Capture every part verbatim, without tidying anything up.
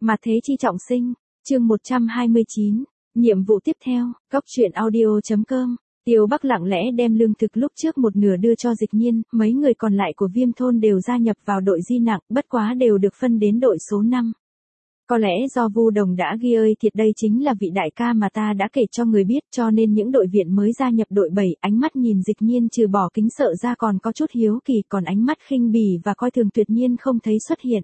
Mà thế chi trọng sinh, chương một trăm hai mươi chín, nhiệm vụ tiếp theo, góc truyện audio.com. Tiêu Bắc lặng lẽ đem lương thực lúc trước một nửa đưa cho Dịch Nhiên, mấy người còn lại của Viêm thôn đều gia nhập vào đội di nặng, bất quá đều được phân đến đội số năm. Có lẽ do Vu Đồng đã ghi ơi thiệt đây chính là vị đại ca mà ta đã kể cho người biết, cho nên những đội viện mới gia nhập đội bảy, ánh mắt nhìn Dịch Nhiên trừ bỏ kính sợ ra còn có chút hiếu kỳ, còn ánh mắt khinh bỉ và coi thường tuyệt nhiên không thấy xuất hiện.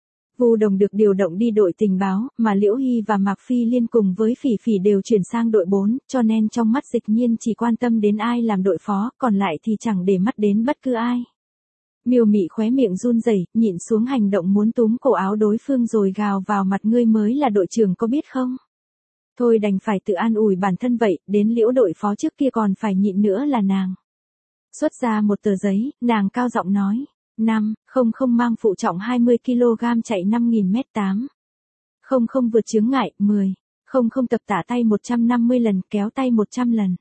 Vu Đồng được điều động đi đội tình báo, mà Liễu Hy và Mạc Phi Liên cùng với Phỉ Phỉ đều chuyển sang đội bốn, cho nên trong mắt Dịch Nhiên chỉ quan tâm đến ai làm đội phó, còn lại thì chẳng để mắt đến bất cứ ai. Miêu Mị khóe miệng run rẩy, nhịn xuống hành động muốn túm cổ áo đối phương rồi gào vào mặt, ngươi mới là đội trưởng có biết không? Thôi đành phải tự an ủi bản thân vậy, đến Liễu đội phó trước kia còn phải nhịn nữa là nàng. Xuất ra một tờ giấy, nàng cao giọng nói. năm, không không mang phụ trọng hai mươi ki lô gam chạy năm nghìn mét tám. không không vượt chướng ngại, mười. không không tập tả tay một trăm năm mươi lần, kéo tay một trăm lần.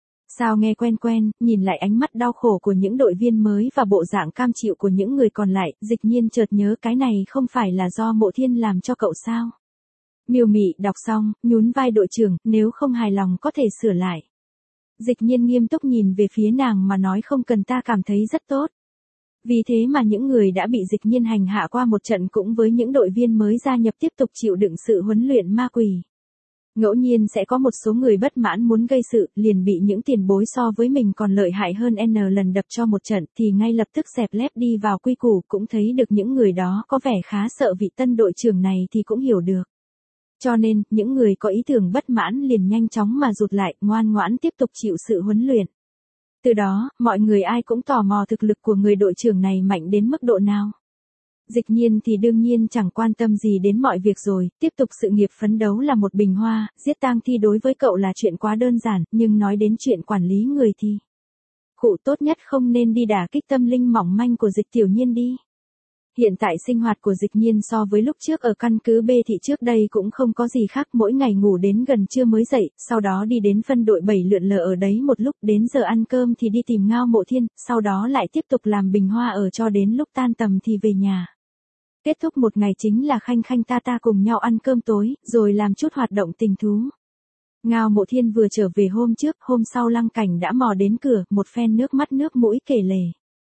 Sao nghe quen quen, nhìn lại ánh mắt đau khổ của những đội viên mới và bộ dạng cam chịu của những người còn lại, Dịch Nhiên chợt nhớ cái này không phải là do Mộ Thiên làm cho cậu sao? Miêu Mị đọc xong, nhún vai, đội trưởng, nếu không hài lòng có thể sửa lại. Dịch Nhiên nghiêm túc nhìn về phía nàng mà nói, không cần, ta cảm thấy rất tốt. Vì thế mà những người đã bị Dịch Nhiên hành hạ qua một trận cũng với những đội viên mới gia nhập tiếp tục chịu đựng sự huấn luyện ma quỷ. Ngẫu nhiên sẽ có một số người bất mãn muốn gây sự, liền bị những tiền bối so với mình còn lợi hại hơn N lần đập cho một trận thì ngay lập tức dẹp lép đi vào quy củ, cũng thấy được những người đó có vẻ khá sợ vị tân đội trưởng này thì cũng hiểu được. Cho nên, những người có ý tưởng bất mãn liền nhanh chóng mà rụt lại, ngoan ngoãn tiếp tục chịu sự huấn luyện. Từ đó, mọi người ai cũng tò mò thực lực của người đội trưởng này mạnh đến mức độ nào. Dịch Nhiên thì đương nhiên chẳng quan tâm gì đến mọi việc rồi, tiếp tục sự nghiệp phấn đấu là một bình hoa, giết tang thi đối với cậu là chuyện quá đơn giản, nhưng nói đến chuyện quản lý người thì... Cụ tốt nhất không nên đi đả kích tâm linh mỏng manh của Dịch Tiểu Nhiên đi. Hiện tại sinh hoạt của Dịch Nhiên so với lúc trước ở căn cứ B thị trước đây cũng không có gì khác, mỗi ngày ngủ đến gần trưa mới dậy, sau đó đi đến phân đội bảy lượn lờ ở đấy một lúc, đến giờ ăn cơm thì đi tìm Ngao Mộ Thiên, sau đó lại tiếp tục làm bình hoa ở cho đến lúc tan tầm thì về nhà. Kết thúc một ngày chính là khanh khanh ta ta cùng nhau ăn cơm tối, rồi làm chút hoạt động tình thú. Ngao Mộ Thiên vừa trở về hôm trước, hôm sau Lăng Cảnh đã mò đến cửa, một phen nước mắt nước mũi kể lể.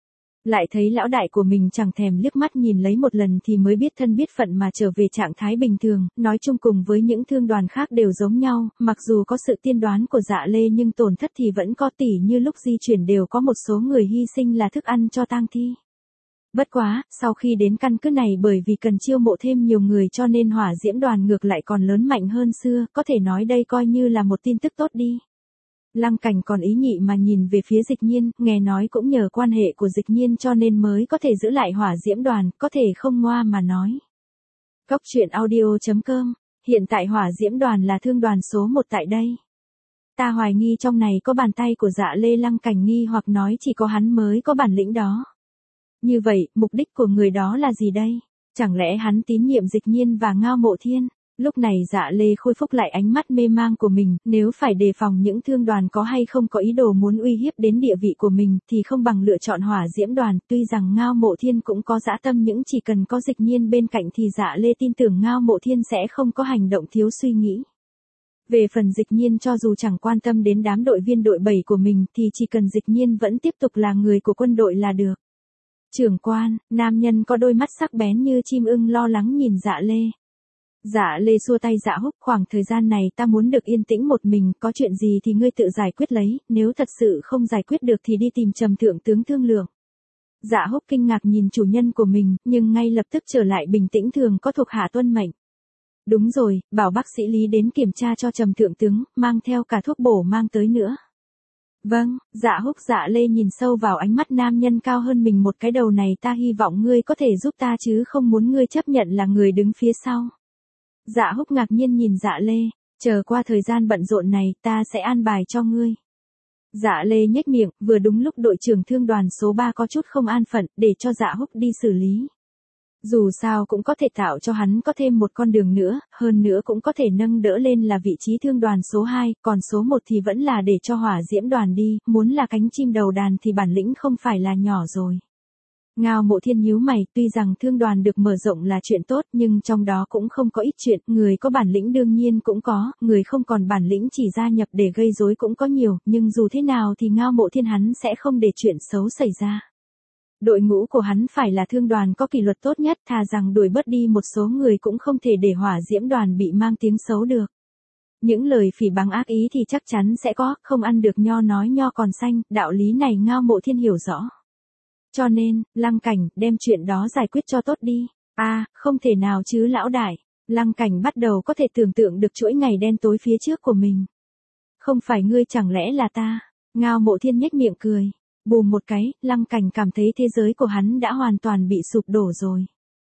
Lại thấy lão đại của mình chẳng thèm liếc mắt nhìn lấy một lần thì mới biết thân biết phận mà trở về trạng thái bình thường, nói chung cùng với những thương đoàn khác đều giống nhau, mặc dù có sự tiên đoán của Dạ Lê nhưng tổn thất thì vẫn có, tỉ như lúc di chuyển đều có một số người hy sinh là thức ăn cho tang thi. Bất quá, sau khi đến căn cứ này bởi vì cần chiêu mộ thêm nhiều người cho nên hỏa diễm đoàn ngược lại còn lớn mạnh hơn xưa, có thể nói đây coi như là một tin tức tốt đi. Lăng Cảnh còn ý nhị mà nhìn về phía Dịch Nhiên, nghe nói cũng nhờ quan hệ của Dịch Nhiên cho nên mới có thể giữ lại hỏa diễm đoàn, có thể không ngoa mà nói. Góc truyện audio.com, hiện tại hỏa diễm đoàn là thương đoàn số một tại đây. Ta hoài nghi trong này có bàn tay của Dạ Lê, Lăng Cảnh nghi hoặc nói chỉ có hắn mới có bản lĩnh đó. Như vậy, mục đích của người đó là gì đây? Chẳng lẽ hắn tín nhiệm Dịch Nhiên và Ngao Mộ Thiên? Lúc này Dạ Lê khôi phục lại ánh mắt mê mang của mình, nếu phải đề phòng những thương đoàn có hay không có ý đồ muốn uy hiếp đến địa vị của mình thì không bằng lựa chọn hỏa diễm đoàn, tuy rằng Ngao Mộ Thiên cũng có dã tâm nhưng chỉ cần có Dịch Nhiên bên cạnh thì Dạ Lê tin tưởng Ngao Mộ Thiên sẽ không có hành động thiếu suy nghĩ. Về phần Dịch Nhiên cho dù chẳng quan tâm đến đám đội viên đội bảy của mình thì chỉ cần Dịch Nhiên vẫn tiếp tục là người của quân đội là được. Trưởng quan, nam nhân có đôi mắt sắc bén như chim ưng lo lắng nhìn Dạ Lê. Dạ Lê xua tay Dạ Húc, khoảng thời gian này ta muốn được yên tĩnh một mình, có chuyện gì thì ngươi tự giải quyết lấy, nếu thật sự không giải quyết được thì đi tìm Trầm thượng tướng thương lượng. Dạ Húc kinh ngạc nhìn chủ nhân của mình, nhưng ngay lập tức trở lại bình tĩnh, thường có thuộc hạ tuân mệnh. Đúng rồi, bảo bác sĩ Lý đến kiểm tra cho Trầm thượng tướng, mang theo cả thuốc bổ mang tới nữa. Vâng, Dạ Húc. Dạ Lê nhìn sâu vào ánh mắt nam nhân cao hơn mình một cái đầu này, ta hy vọng ngươi có thể giúp ta chứ không muốn ngươi chấp nhận là người đứng phía sau. Dạ Húc ngạc nhiên nhìn Dạ Lê, chờ qua thời gian bận rộn này ta sẽ an bài cho ngươi. Dạ Lê nhếch miệng, vừa đúng lúc đội trưởng thương đoàn số ba có chút không an phận, để cho Dạ Húc đi xử lý. Dù sao cũng có thể tạo cho hắn có thêm một con đường nữa, hơn nữa cũng có thể nâng đỡ lên là vị trí thương đoàn số hai, còn số một thì vẫn là để cho hỏa diễm đoàn đi, muốn là cánh chim đầu đàn thì bản lĩnh không phải là nhỏ rồi. Ngao Mộ Thiên nhíu mày, tuy rằng thương đoàn được mở rộng là chuyện tốt nhưng trong đó cũng không có ít chuyện, người có bản lĩnh đương nhiên cũng có, người không còn bản lĩnh chỉ gia nhập để gây rối cũng có nhiều, nhưng dù thế nào thì Ngao Mộ Thiên hắn sẽ không để chuyện xấu xảy ra. Đội ngũ của hắn phải là thương đoàn có kỷ luật tốt nhất, thà rằng đuổi bớt đi một số người cũng không thể để hỏa diễm đoàn bị mang tiếng xấu được. Những lời phỉ báng ác ý thì chắc chắn sẽ có, không ăn được nho nói nho còn xanh, đạo lý này Ngao Mộ Thiên hiểu rõ. Cho nên, Lăng Cảnh, đem chuyện đó giải quyết cho tốt đi. À, không thể nào chứ lão đại. Lăng Cảnh bắt đầu có thể tưởng tượng được chuỗi ngày đen tối phía trước của mình. Không phải ngươi chẳng lẽ là ta? Ngao Mộ Thiên nhếch miệng cười. Bùm một cái, Lăng Cảnh cảm thấy thế giới của hắn đã hoàn toàn bị sụp đổ rồi.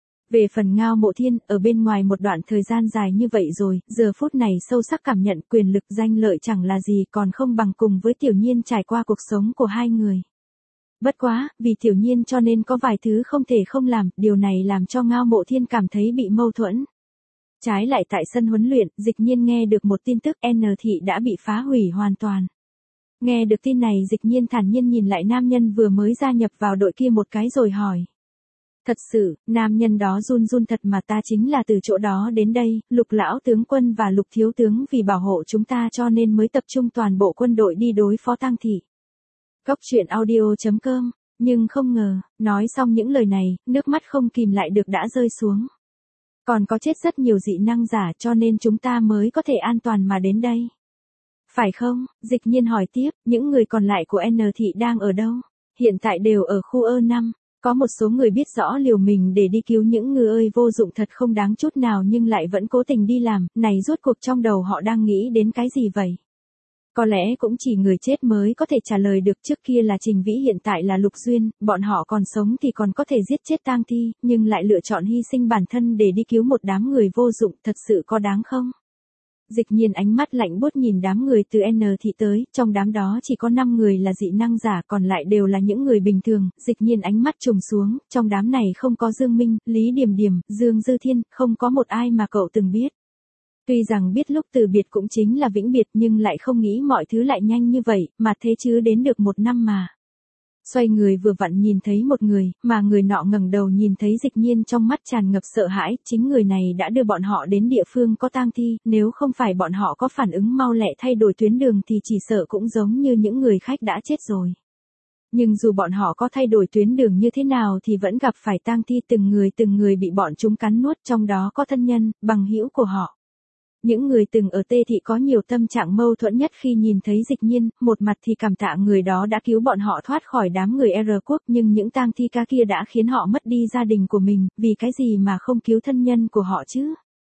Về phần Ngao Mộ Thiên, ở bên ngoài một đoạn thời gian dài như vậy rồi, giờ phút này sâu sắc cảm nhận quyền lực danh lợi chẳng là gì còn không bằng cùng với Tiểu Nhiên trải qua cuộc sống của hai người. Bất quá, vì Tiểu Nhiên cho nên có vài thứ không thể không làm, điều này làm cho Ngao Mộ Thiên cảm thấy bị mâu thuẫn. Trái lại tại sân huấn luyện, Dịch Nhiên nghe được một tin tức N thị đã bị phá hủy hoàn toàn. Nghe được tin này Dịch Nhiên thản nhiên nhìn lại nam nhân vừa mới gia nhập vào đội kia một cái rồi hỏi. Thật sự, nam nhân đó run run thật mà ta chính là từ chỗ đó đến đây, Lục lão tướng quân và Lục thiếu tướng vì bảo hộ chúng ta cho nên mới tập trung toàn bộ quân đội đi đối phó Tang thị. Cốc truyện audio chấm com, nhưng không ngờ, nói xong những lời này, nước mắt không kìm lại được đã rơi xuống. Còn có chết rất nhiều dị năng giả cho nên chúng ta mới có thể an toàn mà đến đây. Phải không? Dịch Nhiên hỏi tiếp, những người còn lại của N thị đang ở đâu? Hiện tại đều ở khu E năm. Có một số người biết rõ liều mình để đi cứu những người ơi vô dụng thật không đáng chút nào nhưng lại vẫn cố tình đi làm, này rốt cuộc trong đầu họ đang nghĩ đến cái gì vậy? Có lẽ cũng chỉ người chết mới có thể trả lời được, trước kia là Trình Vĩ hiện tại là Lục Duyên, bọn họ còn sống thì còn có thể giết chết Tang Thi, nhưng lại lựa chọn hy sinh bản thân để đi cứu một đám người vô dụng, thật sự có đáng không? Dịch Nhiên ánh mắt lạnh buốt nhìn đám người từ N thị tới, trong đám đó chỉ có năm người là dị năng giả còn lại đều là những người bình thường, Dịch Nhiên ánh mắt trùng xuống, trong đám này không có Dương Minh, Lý Điềm Điềm, Dương Dư Thiên, không có một ai mà cậu từng biết. Tuy rằng biết lúc từ biệt cũng chính là vĩnh biệt nhưng lại không nghĩ mọi thứ lại nhanh như vậy, mà thế chứ đến được một năm mà. Xoay người vừa vặn nhìn thấy một người, mà người nọ ngẩng đầu nhìn thấy Dịch Nhiên trong mắt tràn ngập sợ hãi, chính người này đã đưa bọn họ đến địa phương có tang thi, nếu không phải bọn họ có phản ứng mau lẹ thay đổi tuyến đường thì chỉ sợ cũng giống như những người khách đã chết rồi. Nhưng dù bọn họ có thay đổi tuyến đường như thế nào thì vẫn gặp phải tang thi, từng người từng người bị bọn chúng cắn nuốt, trong đó có thân nhân, bằng hữu của họ. Những người từng ở Tê Thị có nhiều tâm trạng mâu thuẫn nhất khi nhìn thấy Dịch Nhiên, một mặt thì cảm tạ người đó đã cứu bọn họ thoát khỏi đám người R quốc, nhưng những tang thi ca kia đã khiến họ mất đi gia đình của mình, vì cái gì mà không cứu thân nhân của họ chứ?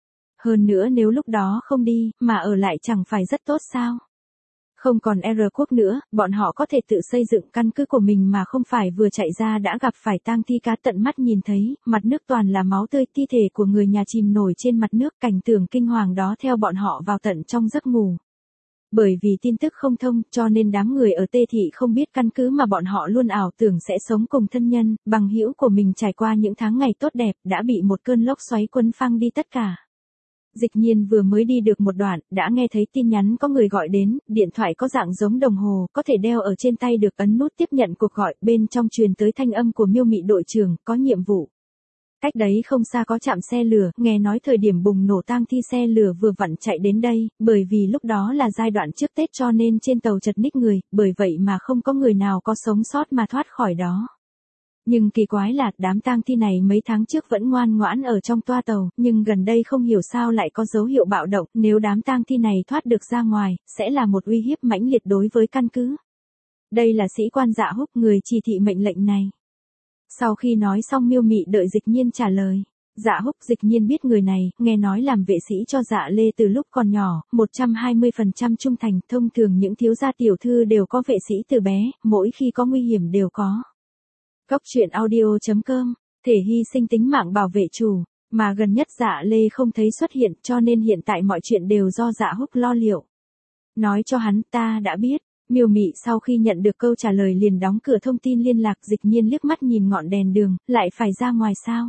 Hơn nữa nếu lúc đó không đi, mà ở lại chẳng phải rất tốt sao? Không còn R quốc nữa, bọn họ có thể tự xây dựng căn cứ của mình mà không phải vừa chạy ra đã gặp phải tang thi cá, tận mắt nhìn thấy, mặt nước toàn là máu tươi, thi thể của người nhà chìm nổi trên mặt nước, cảnh tượng kinh hoàng đó theo bọn họ vào tận trong giấc ngủ. Bởi vì tin tức không thông, cho nên đám người ở Tê Thị không biết căn cứ mà bọn họ luôn ảo tưởng sẽ sống cùng thân nhân, bằng hữu của mình trải qua những tháng ngày tốt đẹp, đã bị một cơn lốc xoáy cuốn phăng đi tất cả. Dịch Nhiên vừa mới đi được một đoạn, đã nghe thấy tin nhắn có người gọi đến, điện thoại có dạng giống đồng hồ, có thể đeo ở trên tay, được ấn nút tiếp nhận cuộc gọi, bên trong truyền tới thanh âm của Miêu Mị đội trưởng, có nhiệm vụ. Cách đấy không xa có trạm xe lửa, nghe nói thời điểm bùng nổ tang thi xe lửa vừa vặn chạy đến đây, bởi vì lúc đó là giai đoạn trước Tết cho nên trên tàu chật ních người, bởi vậy mà không có người nào có sống sót mà thoát khỏi đó. Nhưng kỳ quái là đám tang thi này mấy tháng trước vẫn ngoan ngoãn ở trong toa tàu, nhưng gần đây không hiểu sao lại có dấu hiệu bạo động, nếu đám tang thi này thoát được ra ngoài, sẽ là một uy hiếp mãnh liệt đối với căn cứ. Đây là sĩ quan Dạ Húc, người chỉ thị mệnh lệnh này. Sau khi nói xong Miêu Mị đợi Dịch Nhiên trả lời. Dạ Húc, Dịch Nhiên biết người này, nghe nói làm vệ sĩ cho Dạ Lê từ lúc còn nhỏ, một trăm hai mươi phần trăm trung thành, thông thường những thiếu gia tiểu thư đều có vệ sĩ từ bé, mỗi khi có nguy hiểm đều có. Cốc truyện audio chấm com, thể hy sinh tính mạng bảo vệ chủ, mà gần nhất Dạ Lê không thấy xuất hiện cho nên hiện tại mọi chuyện đều do Dạ Húc lo liệu. Nói cho hắn, ta đã biết. Miêu Mị sau khi nhận được câu trả lời liền đóng cửa thông tin liên lạc. Dịch Nhiên liếc mắt nhìn ngọn đèn đường, lại phải ra ngoài sao?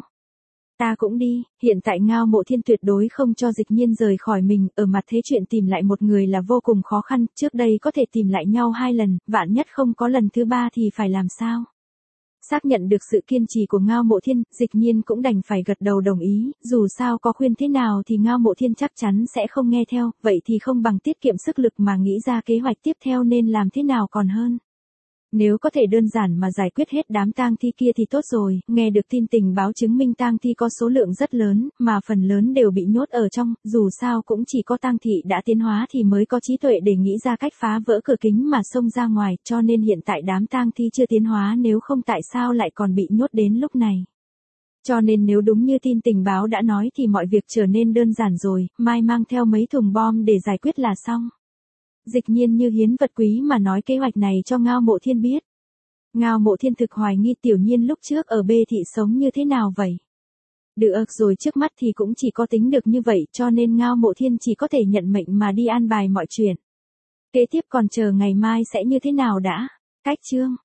Ta cũng đi, hiện tại Ngao Mộ Thiên tuyệt đối không cho Dịch Nhiên rời khỏi mình, ở mặt thế chuyện tìm lại một người là vô cùng khó khăn, trước đây có thể tìm lại nhau hai lần, vạn nhất không có lần thứ ba thì phải làm sao? Xác nhận được sự kiên trì của Ngao Mộ Thiên, Dịch Nhiên cũng đành phải gật đầu đồng ý, dù sao có khuyên thế nào thì Ngao Mộ Thiên chắc chắn sẽ không nghe theo, vậy thì không bằng tiết kiệm sức lực mà nghĩ ra kế hoạch tiếp theo nên làm thế nào còn hơn. Nếu có thể đơn giản mà giải quyết hết đám tang thi kia thì tốt rồi, nghe được tin tình báo chứng minh tang thi có số lượng rất lớn, mà phần lớn đều bị nhốt ở trong, dù sao cũng chỉ có tang thị đã tiến hóa thì mới có trí tuệ để nghĩ ra cách phá vỡ cửa kính mà xông ra ngoài, cho nên hiện tại đám tang thi chưa tiến hóa, nếu không tại sao lại còn bị nhốt đến lúc này. Cho nên nếu đúng như tin tình báo đã nói thì mọi việc trở nên đơn giản rồi, mai mang theo mấy thùng bom để giải quyết là xong. Dịch Nhiên như hiến vật quý mà nói kế hoạch này cho Ngao Mộ Thiên biết. Ngao Mộ Thiên thực hoài nghi Tiểu Nhiên lúc trước ở bê thị sống như thế nào vậy. Được rồi, trước mắt thì cũng chỉ có tính được như vậy, cho nên Ngao Mộ Thiên chỉ có thể nhận mệnh mà đi an bài mọi chuyện. Kế tiếp còn chờ ngày mai sẽ như thế nào đã. Cách chương